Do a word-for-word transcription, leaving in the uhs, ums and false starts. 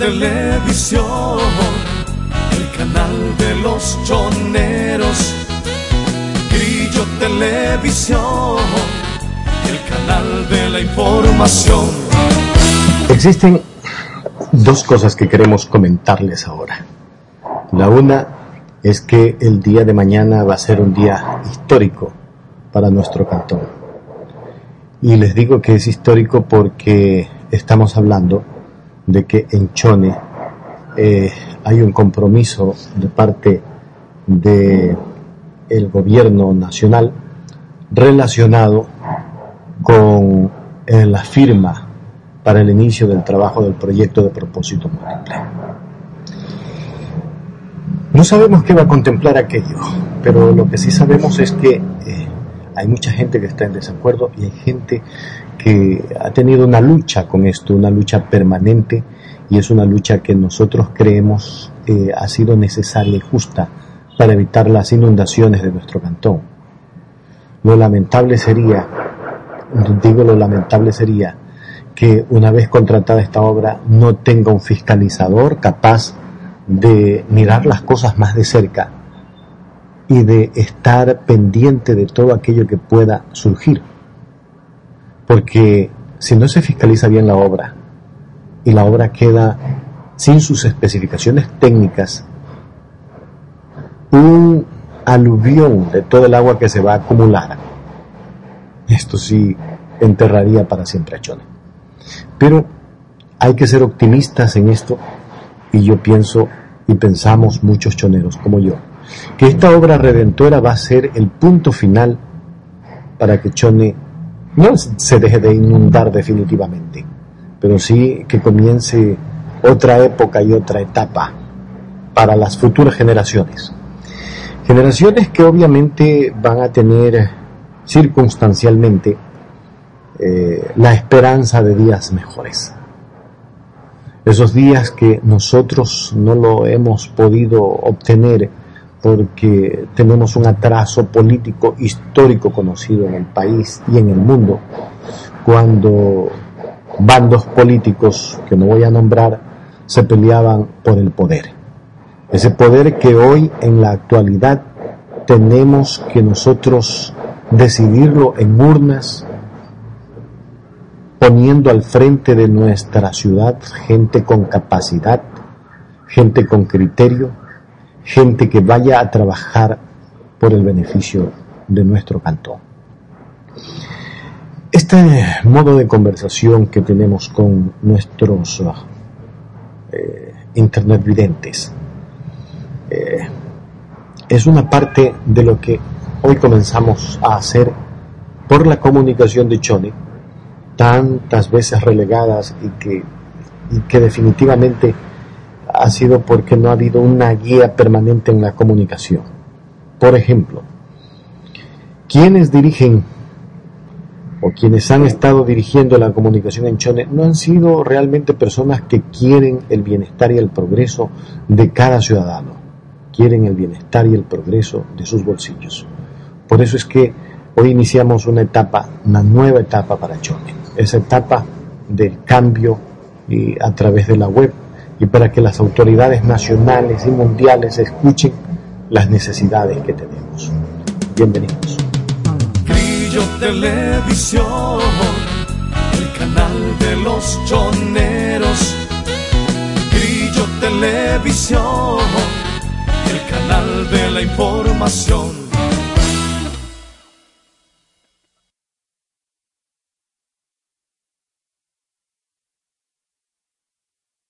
Televisión, el canal de los choneros. Grillo Televisión, el canal de la información. Existen dos cosas que queremos comentarles ahora. La una es que el día de mañana va a ser un día histórico para nuestro cantón. Y les digo que es histórico porque estamos hablando de que en Chone eh, hay un compromiso de parte de el gobierno nacional relacionado con eh, la firma para el inicio del trabajo del proyecto de propósito múltiple. No sabemos qué va a contemplar aquello, pero lo que sí sabemos es que eh, hay mucha gente que está en desacuerdo y hay gente que ha tenido una lucha con esto, una lucha permanente, y es una lucha que nosotros creemos eh, ha sido necesaria y justa para evitar las inundaciones de nuestro cantón. Lo lamentable sería, digo lo lamentable sería, que una vez contratada esta obra no tenga un fiscalizador capaz de mirar las cosas más de cerca y de estar pendiente de todo aquello que pueda surgir. Porque si no se fiscaliza bien la obra y la obra queda sin sus especificaciones técnicas, un aluvión de todo el agua que se va a acumular, esto sí enterraría para siempre a Chone. Pero hay que ser optimistas en esto, y yo pienso y pensamos muchos choneros como yo, que esta obra redentora va a ser el punto final para que Chone no se deje de inundar definitivamente, pero sí que comience otra época y otra etapa para las futuras generaciones. Generaciones que obviamente van a tener circunstancialmente eh, la esperanza de días mejores. Esos días que nosotros no lo hemos podido obtener porque tenemos un atraso político histórico conocido en el país y en el mundo, cuando bandos políticos, que no voy a nombrar, se peleaban por el poder. Ese poder que hoy en la actualidad tenemos que nosotros decidirlo en urnas, poniendo al frente de nuestra ciudad gente con capacidad, gente con criterio, gente que vaya a trabajar por el beneficio de nuestro cantón. Este modo de conversación que tenemos con nuestros eh, internet videntes eh, es una parte de lo que hoy comenzamos a hacer por la comunicación de Chone, tantas veces relegadas y que, y que definitivamente ha sido porque no ha habido una guía permanente en la comunicación. Por ejemplo, quienes dirigen o quienes han estado dirigiendo la comunicación en Chone no han sido realmente personas que quieren el bienestar y el progreso de cada ciudadano, quieren el bienestar y el progreso de sus bolsillos. Por eso es que hoy iniciamos una etapa, una nueva etapa para Chone, esa etapa del cambio y a través de la web, y para que las autoridades nacionales y mundiales escuchen las necesidades que tenemos. Bienvenidos. Grillo Televisión, el canal de los choneros. Grillo Televisión, el canal de la información.